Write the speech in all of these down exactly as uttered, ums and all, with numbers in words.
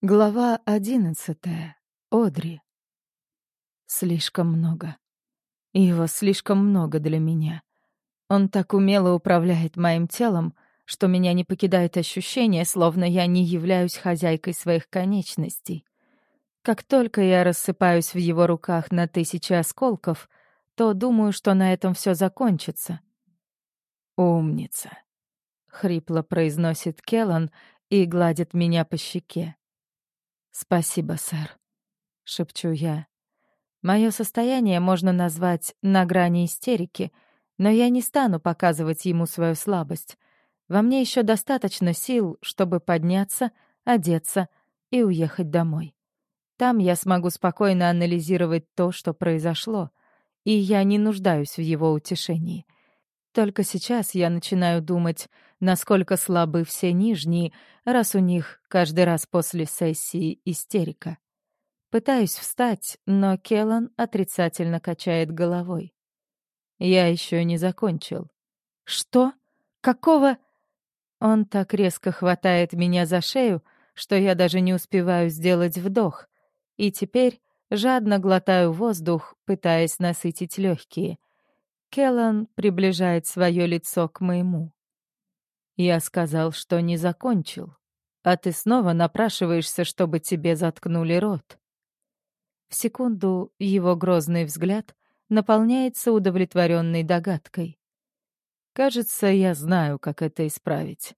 Глава одиннадцатая. Одри. Слишком много. Его слишком много для меня. Он так умело управляет моим телом, что меня не покидает ощущение, словно я не являюсь хозяйкой своих конечностей. Как только я рассыпаюсь в его руках на тысячи осколков, то думаю, что на этом все закончится. «Умница», — хрипло произносит Келлан и гладит меня по щеке. «Спасибо, сэр», — шепчу я. Мое состояние можно назвать на грани истерики, но я не стану показывать ему свою слабость. Во мне еще достаточно сил, чтобы подняться, одеться и уехать домой. Там я смогу спокойно анализировать то, что произошло, и я не нуждаюсь в его утешении. Только сейчас я начинаю думать, насколько слабы все нижние, раз у них каждый раз после сессии истерика. Пытаюсь встать, но Келлан отрицательно качает головой. Я еще не закончил. Что? Какого? Он так резко хватает меня за шею, что я даже не успеваю сделать вдох, и теперь жадно глотаю воздух, пытаясь насытить легкие. Келлан приближает свое лицо к моему. Я сказал, что не закончил, а ты снова напрашиваешься, чтобы тебе заткнули рот. В секунду его грозный взгляд наполняется удовлетворенной догадкой. Кажется, я знаю, как это исправить.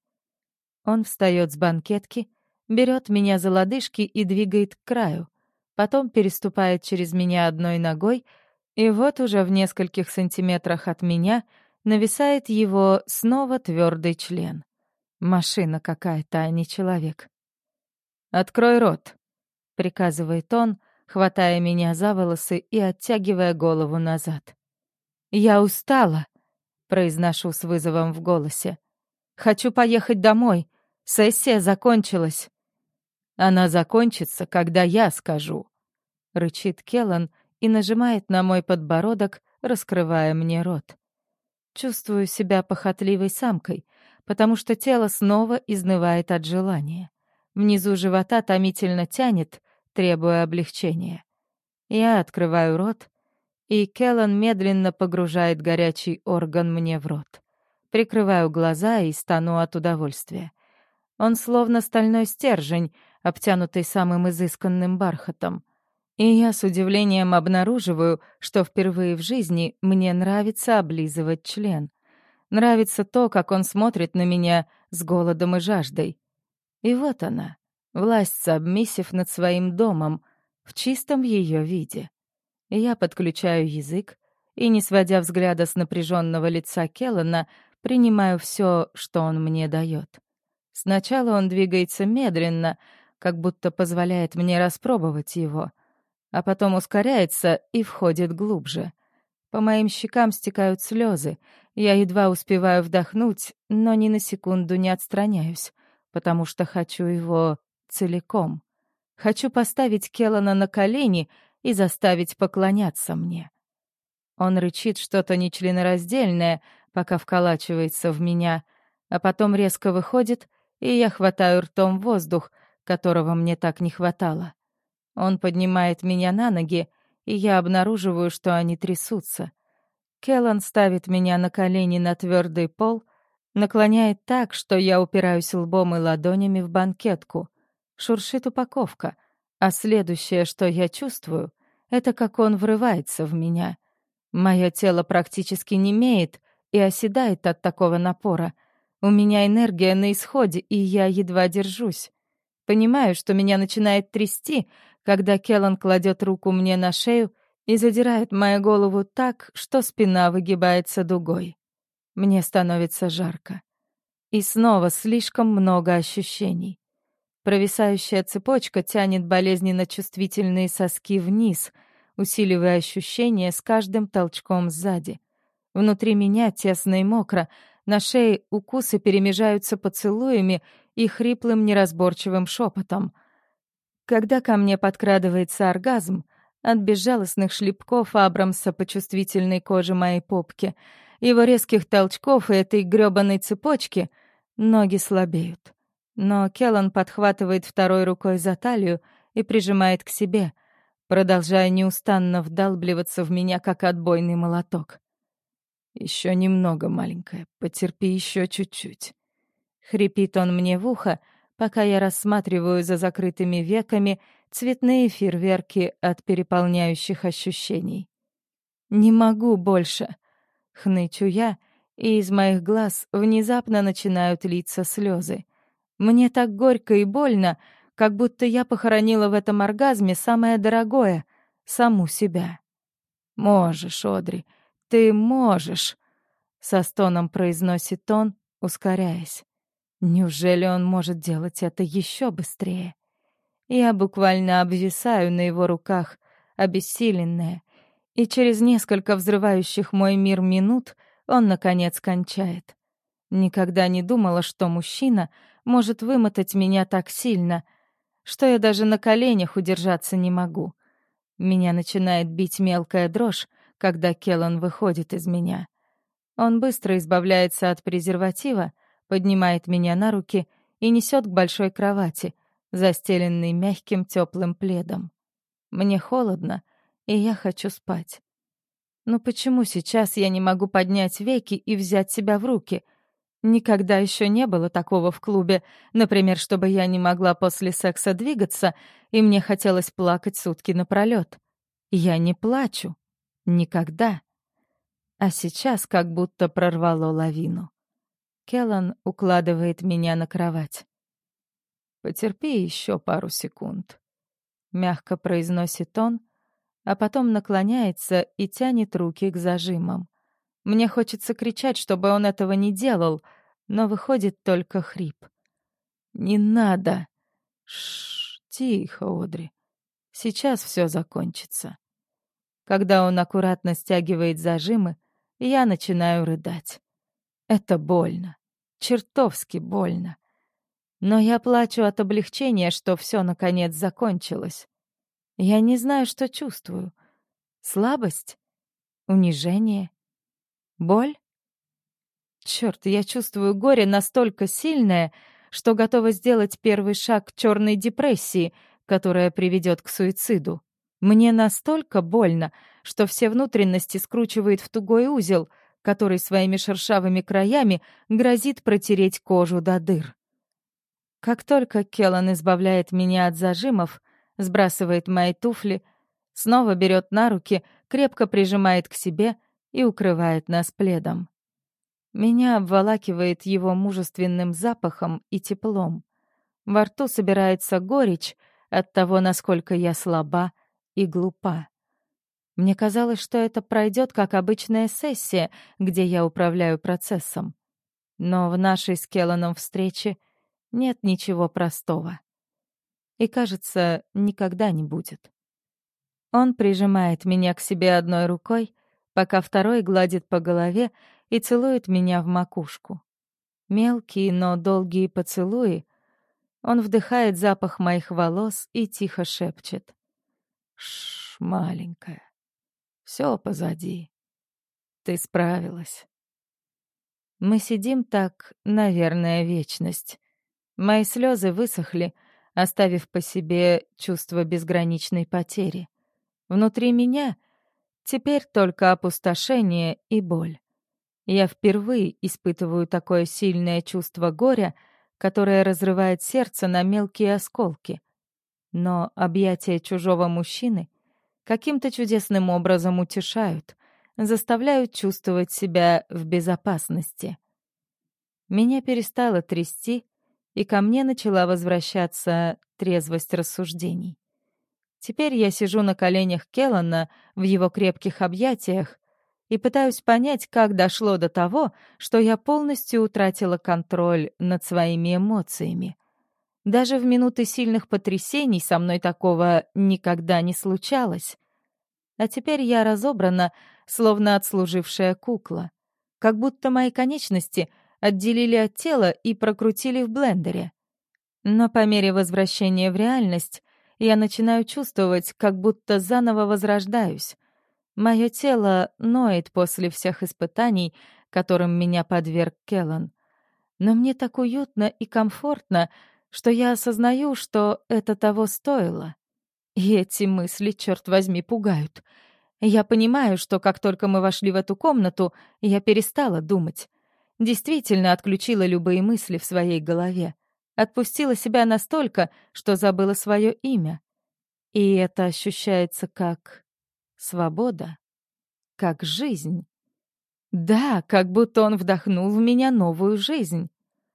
Он встает с банкетки, берет меня за лодыжки и двигает к краю, потом переступает через меня одной ногой, и вот уже в нескольких сантиметрах от меня нависает его снова твердый член. Машина какая-то, а не человек. «Открой рот», — приказывает он, хватая меня за волосы и оттягивая голову назад. «Я устала», — произношу с вызовом в голосе. «Хочу поехать домой. Сессия закончилась». «Она закончится, когда я скажу», — рычит Келлан и нажимает на мой подбородок, раскрывая мне рот. Чувствую себя похотливой самкой, потому что тело снова изнывает от желания. Внизу живота томительно тянет, требуя облегчения. Я открываю рот, и Келлан медленно погружает горячий орган мне в рот. Прикрываю глаза и стану от удовольствия. Он словно стальной стержень, обтянутый самым изысканным бархатом. И я с удивлением обнаруживаю, что впервые в жизни мне нравится облизывать член. Нравится то, как он смотрит на меня с голодом и жаждой. И вот она, власть сабмиссив над своим домом, в чистом ее виде. Я подключаю язык и, не сводя взгляда с напряженного лица Келлана, принимаю все, что он мне дает. Сначала он двигается медленно, как будто позволяет мне распробовать его, а потом ускоряется и входит глубже. По моим щекам стекают слезы, я едва успеваю вдохнуть, но ни на секунду не отстраняюсь, потому что хочу его целиком. Хочу поставить Келлана на колени и заставить поклоняться мне. Он рычит что-то нечленораздельное, пока вколачивается в меня, а потом резко выходит, и я хватаю ртом воздух, которого мне так не хватало. Он поднимает меня на ноги, и я обнаруживаю, что они трясутся. Келлан ставит меня на колени на твердый пол, наклоняет так, что я упираюсь лбом и ладонями в банкетку. Шуршит упаковка, а следующее, что я чувствую, это как он врывается в меня. Мое тело практически немеет и оседает от такого напора. У меня энергия на исходе, и я едва держусь. Понимаю, что меня начинает трясти, когда Келлан кладет руку мне на шею и задирает мою голову так, что спина выгибается дугой. Мне становится жарко. И снова слишком много ощущений. Провисающая цепочка тянет болезненно чувствительные соски вниз, усиливая ощущения с каждым толчком сзади. Внутри меня тесно и мокро, на шее укусы перемежаются поцелуями и хриплым неразборчивым шепотом. Когда ко мне подкрадывается оргазм, от безжалостных шлепков Абрамса по чувствительной коже моей попки, его резких толчков и этой грёбаной цепочки ноги слабеют. Но Келлан подхватывает второй рукой за талию и прижимает к себе, продолжая неустанно вдалбливаться в меня, как отбойный молоток. «Еще немного, маленькая, потерпи еще чуть-чуть». Хрипит он мне в ухо, пока я рассматриваю за закрытыми веками цветные фейерверки от переполняющих ощущений. «Не могу больше», — хнычу я, и из моих глаз внезапно начинают литься слезы. Мне так горько и больно, как будто я похоронила в этом оргазме самое дорогое — саму себя. «Можешь, Одри, ты можешь», — со стоном произносит он, ускоряясь. Неужели он может делать это еще быстрее? Я буквально обвисаю на его руках, обессиленная, и через несколько взрывающих мой мир минут он, наконец, кончает. Никогда не думала, что мужчина может вымотать меня так сильно, что я даже на коленях удержаться не могу. Меня начинает бить мелкая дрожь, когда Келлан выходит из меня. Он быстро избавляется от презерватива, поднимает меня на руки и несет к большой кровати, застеленной мягким теплым пледом. Мне холодно, и я хочу спать. Но почему сейчас я не могу поднять веки и взять себя в руки? Никогда еще не было такого в клубе, например, чтобы я не могла после секса двигаться, и мне хотелось плакать сутки напролёт. Я не плачу. Никогда. А сейчас как будто прорвало лавину. Келлан укладывает меня на кровать. «Потерпи еще пару секунд», — мягко произносит он, а потом наклоняется и тянет руки к зажимам. Мне хочется кричать, чтобы он этого не делал, но выходит только хрип. «Не надо!» «Шш, тихо, Одри. Сейчас все закончится». Когда он аккуратно стягивает зажимы, я начинаю рыдать. Это больно. Чертовски больно. Но я плачу от облегчения, что все наконец закончилось. Я не знаю, что чувствую. Слабость? Унижение? Боль? Черт, я чувствую горе настолько сильное, что готова сделать первый шаг к черной депрессии, которая приведет к суициду. Мне настолько больно, что все внутренности скручивает в тугой узел, который своими шершавыми краями грозит протереть кожу до дыр. Как только Келлан избавляет меня от зажимов, сбрасывает мои туфли, снова берет на руки, крепко прижимает к себе и укрывает нас пледом. Меня обволакивает его мужественным запахом и теплом. Во рту собирается горечь от того, насколько я слаба и глупа. Мне казалось, что это пройдет как обычная сессия, где я управляю процессом. Но в нашей с Келланом встрече нет ничего простого. И, кажется, никогда не будет. Он прижимает меня к себе одной рукой, пока второй гладит по голове и целует меня в макушку. Мелкие, но долгие поцелуи. Он вдыхает запах моих волос и тихо шепчет. «Шш, маленькая, все позади. Ты справилась». Мы сидим так, наверное, вечность. Мои слезы высохли, оставив по себе чувство безграничной потери. Внутри меня теперь только опустошение и боль. Я впервые испытываю такое сильное чувство горя, которое разрывает сердце на мелкие осколки. Но объятия чужого мужчины каким-то чудесным образом утешают, заставляют чувствовать себя в безопасности. Меня перестало трясти, и ко мне начала возвращаться трезвость рассуждений. Теперь я сижу на коленях Келлана в его крепких объятиях и пытаюсь понять, как дошло до того, что я полностью утратила контроль над своими эмоциями. Даже в минуты сильных потрясений со мной такого никогда не случалось. А теперь я разобрана, словно отслужившая кукла. Как будто мои конечности отделили от тела и прокрутили в блендере. Но по мере возвращения в реальность я начинаю чувствовать, как будто заново возрождаюсь. Мое тело ноет после всех испытаний, которым меня подверг Келлан. Но мне так уютно и комфортно, что я осознаю, что это того стоило. И эти мысли, черт возьми, пугают. Я понимаю, что как только мы вошли в эту комнату, я перестала думать. Действительно отключила любые мысли в своей голове. Отпустила себя настолько, что забыла свое имя. И это ощущается как свобода, как жизнь. Да, как будто он вдохнул в меня новую жизнь.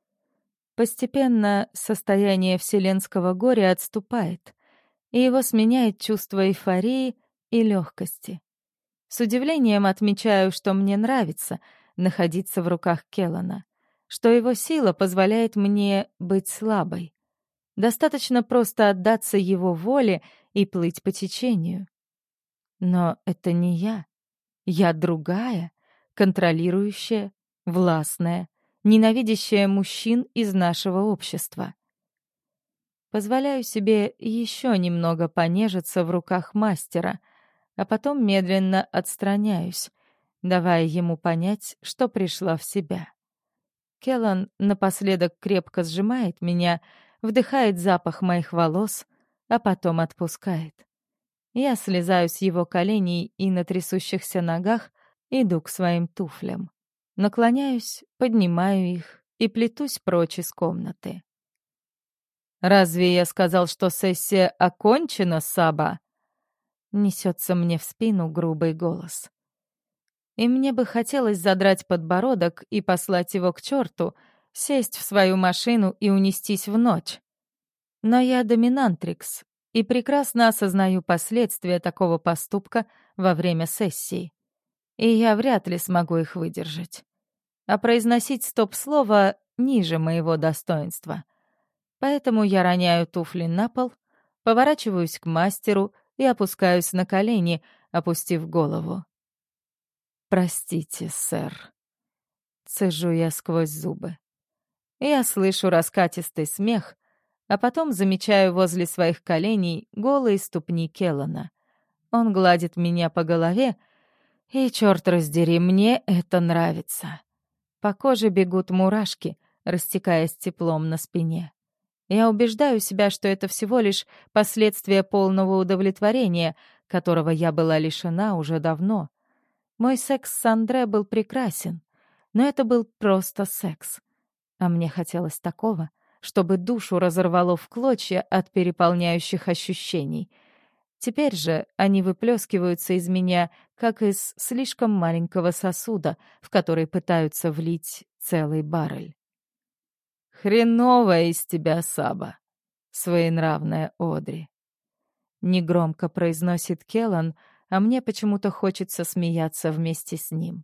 Постепенно состояние вселенского горя отступает, и его сменяет чувство эйфории и легкости. С удивлением отмечаю, что мне нравится находиться в руках Келлана, что его сила позволяет мне быть слабой. Достаточно просто отдаться его воле и плыть по течению. Но это не я. Я другая, контролирующая, властная, ненавидящая мужчин из нашего общества. Позволяю себе еще немного понежиться в руках мастера, а потом медленно отстраняюсь, давая ему понять, что пришла в себя. Келлан напоследок крепко сжимает меня, вдыхает запах моих волос, а потом отпускает. Я слезаю с его коленей и на трясущихся ногах иду к своим туфлям. Наклоняюсь, поднимаю их и плетусь прочь из комнаты. «Разве я сказал, что сессия окончена, Саба?» Несется мне в спину грубый голос. И мне бы хотелось задрать подбородок и послать его к черту, сесть в свою машину и унестись в ночь. Но я доминантрикс и прекрасно осознаю последствия такого поступка во время сессии. И я вряд ли смогу их выдержать. А произносить стоп-слово ниже моего достоинства. Поэтому я роняю туфли на пол, поворачиваюсь к мастеру и опускаюсь на колени, опустив голову. «Простите, сэр», — цежу я сквозь зубы. Я слышу раскатистый смех, а потом замечаю возле своих коленей голые ступни Келлана. Он гладит меня по голове, и, черт раздери, мне это нравится. По коже бегут мурашки, растекаясь теплом на спине. Я убеждаю себя, что это всего лишь последствия полного удовлетворения, которого я была лишена уже давно. Мой секс с Андре был прекрасен, но это был просто секс. А мне хотелось такого, чтобы душу разорвало в клочья от переполняющих ощущений. Теперь же они выплескиваются из меня, как из слишком маленького сосуда, в который пытаются влить целый баррель. «Хреновая из тебя, Саба, своенравная Одри», — негромко произносит Келлан, а мне почему-то хочется смеяться вместе с ним.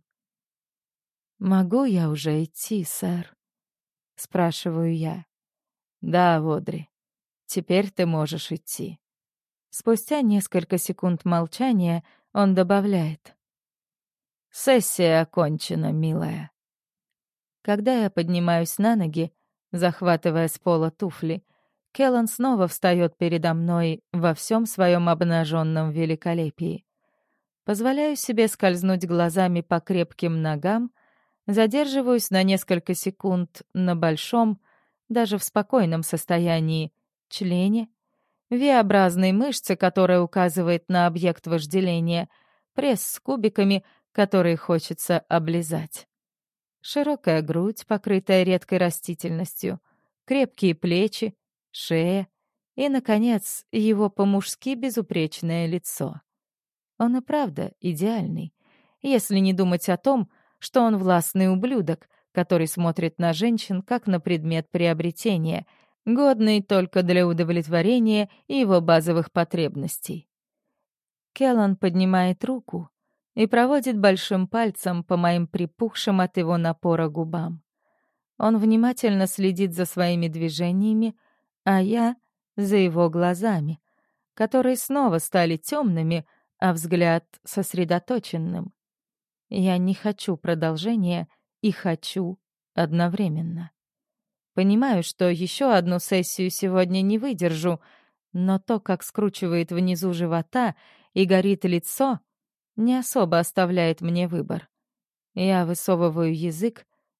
«Могу я уже идти, сэр?» — спрашиваю я. «Да, Одри, теперь ты можешь идти». Спустя несколько секунд молчания он добавляет. «Сессия окончена, милая». Когда я поднимаюсь на ноги, захватывая с пола туфли, Келлан снова встает передо мной во всем своем обнаженном великолепии. Позволяю себе скользнуть глазами по крепким ногам, задерживаюсь на несколько секунд на большом, даже в спокойном состоянии, члене, V-образной мышцы, которая указывает на объект вожделения, пресс с кубиками, которые хочется облизать. Широкая грудь, покрытая редкой растительностью, крепкие плечи, шея и, наконец, его по-мужски безупречное лицо. Он и правда идеальный, если не думать о том, что он властный ублюдок, который смотрит на женщин как на предмет приобретения, годный только для удовлетворения его базовых потребностей. Келлан поднимает руку и проводит большим пальцем по моим припухшим от его напора губам. Он внимательно следит за своими движениями, а я — за его глазами, которые снова стали темными, а взгляд — сосредоточенным. Я не хочу продолжения и хочу одновременно. Понимаю, что еще одну сессию сегодня не выдержу, но то, как скручивает внизу живота и горит лицо, не особо оставляет мне выбор. Я высовываю язык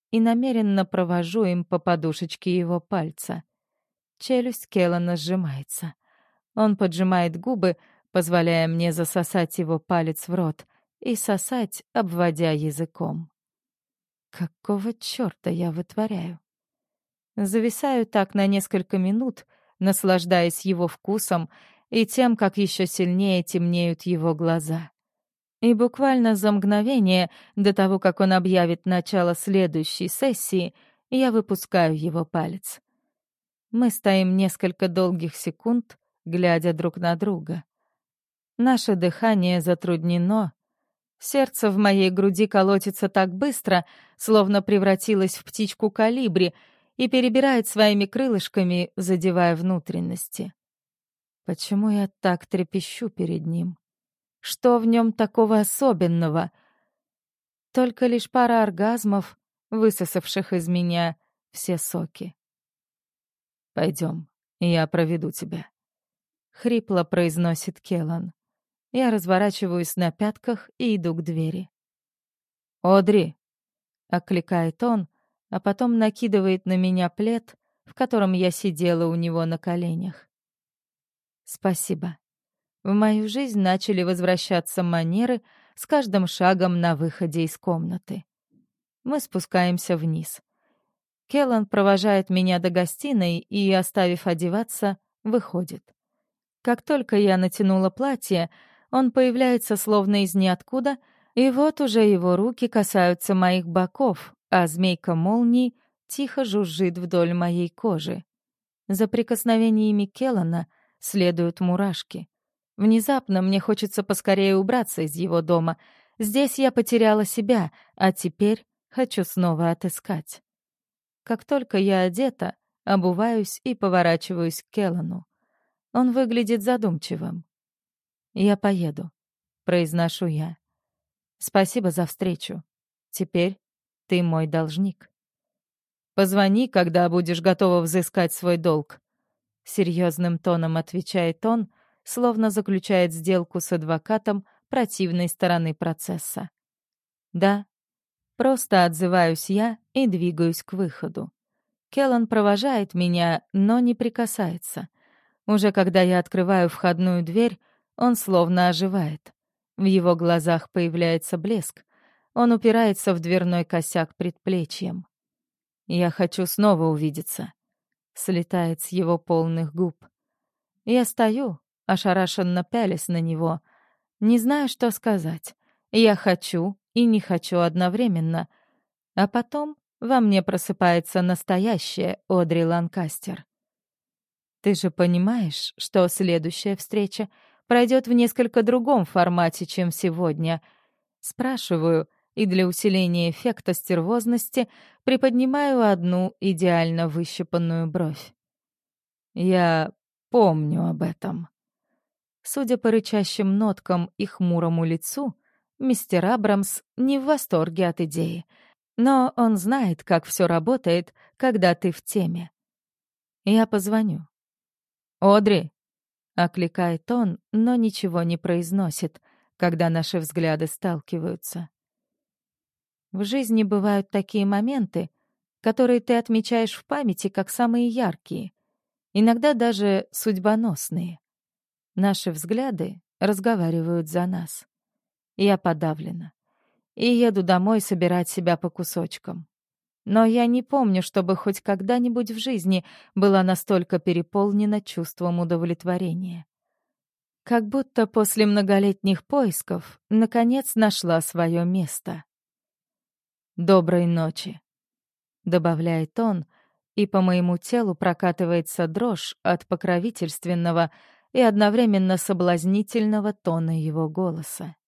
и намеренно провожу им по подушечке его пальца. Челюсть Келлана сжимается. Он поджимает губы, позволяя мне засосать его палец в рот и сосать, обводя языком. Какого чёрта я вытворяю? Зависаю так на несколько минут, наслаждаясь его вкусом и тем, как еще сильнее темнеют его глаза. И буквально за мгновение до того, как он объявит начало следующей сессии, я выпускаю его палец. Мы стоим несколько долгих секунд, глядя друг на друга. Наше дыхание затруднено. Сердце в моей груди колотится так быстро, словно превратилось в птичку колибри, и перебирает своими крылышками, задевая внутренности. Почему я так трепещу перед ним? Что в нем такого особенного? Только лишь пара оргазмов, высосавших из меня все соки. «Пойдем, я проведу тебя», — хрипло произносит Келлан. Я разворачиваюсь на пятках и иду к двери. «Одри!» — окликает он, а потом накидывает на меня плед, в котором я сидела у него на коленях. Спасибо. В мою жизнь начали возвращаться манеры с каждым шагом на выходе из комнаты. Мы спускаемся вниз. Келлан провожает меня до гостиной и, оставив одеваться, выходит. Как только я натянула платье, он появляется словно из ниоткуда, и вот уже его руки касаются моих боков, а змейка молний тихо жужжит вдоль моей кожи. За прикосновениями Келлана следуют мурашки. Внезапно мне хочется поскорее убраться из его дома. Здесь я потеряла себя, а теперь хочу снова отыскать. Как только я одета, обуваюсь и поворачиваюсь к Келлану. Он выглядит задумчивым. «Я поеду», — произношу я. «Спасибо за встречу. Теперь ты мой должник». «Позвони, когда будешь готова взыскать свой долг», — серьезным тоном отвечает он, словно заключает сделку с адвокатом противной стороны процесса. «Да». Просто отзываюсь я и двигаюсь к выходу. Келлан провожает меня, но не прикасается. Уже когда я открываю входную дверь, он словно оживает. В его глазах появляется блеск. Он упирается в дверной косяк предплечьем. «Я хочу снова увидеться», — слетает с его полных губ. Я стою, ошарашенно пялясь на него. Не знаю, что сказать. Я хочу и не хочу одновременно. А потом во мне просыпается настоящая Одри Ланкастер. «Ты же понимаешь, что следующая встреча пройдет в несколько другом формате, чем сегодня?» Спрашиваю, и для усиления эффекта стервозности приподнимаю одну идеально выщипанную бровь. «Я помню об этом». Судя по рычащим ноткам и хмурому лицу, мистер Абрамс не в восторге от идеи, но он знает, как все работает, когда ты в теме. Я позвоню. «Одри!» — окликает он, но ничего не произносит, когда наши взгляды сталкиваются. В жизни бывают такие моменты, которые ты отмечаешь в памяти как самые яркие, иногда даже судьбоносные. Наши взгляды разговаривают за нас. Я подавлена и еду домой собирать себя по кусочкам. Но я не помню, чтобы хоть когда-нибудь в жизни была настолько переполнена чувством удовлетворения. Как будто после многолетних поисков наконец нашла свое место. «Доброй ночи», — добавляет он, и по моему телу прокатывается дрожь от покровительственного и одновременно соблазнительного тона его голоса.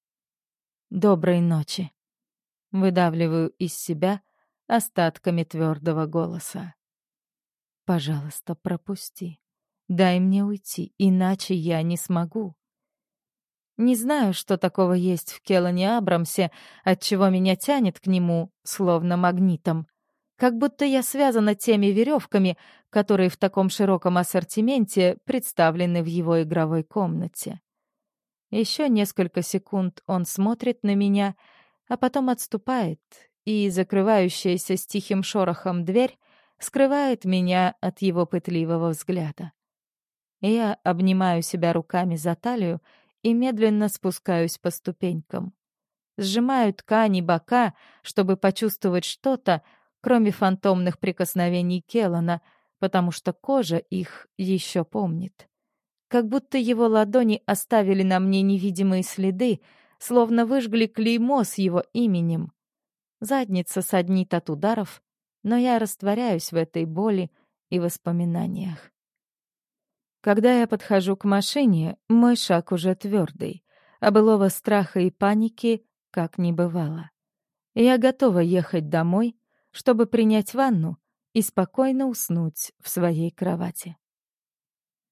«Доброй ночи», — выдавливаю из себя остатками твердого голоса. «Пожалуйста, пропусти. Дай мне уйти, иначе я не смогу». Не знаю, что такого есть в Келлане Абрамсе, отчего меня тянет к нему, словно магнитом. Как будто я связана теми веревками, которые в таком широком ассортименте представлены в его игровой комнате. Еще несколько секунд он смотрит на меня, а потом отступает и закрывающаяся с тихим шорохом дверь скрывает меня от его пытливого взгляда. Я обнимаю себя руками за талию и медленно спускаюсь по ступенькам. Сжимаю ткани бока, чтобы почувствовать что-то, кроме фантомных прикосновений Келлана, потому что кожа их еще помнит. Как будто его ладони оставили на мне невидимые следы, словно выжгли клеймо с его именем. Задница саднит от ударов, но я растворяюсь в этой боли и воспоминаниях. Когда я подхожу к машине, мой шаг уже твердый, а былого страха и паники как не бывало. Я готова ехать домой, чтобы принять ванну и спокойно уснуть в своей кровати.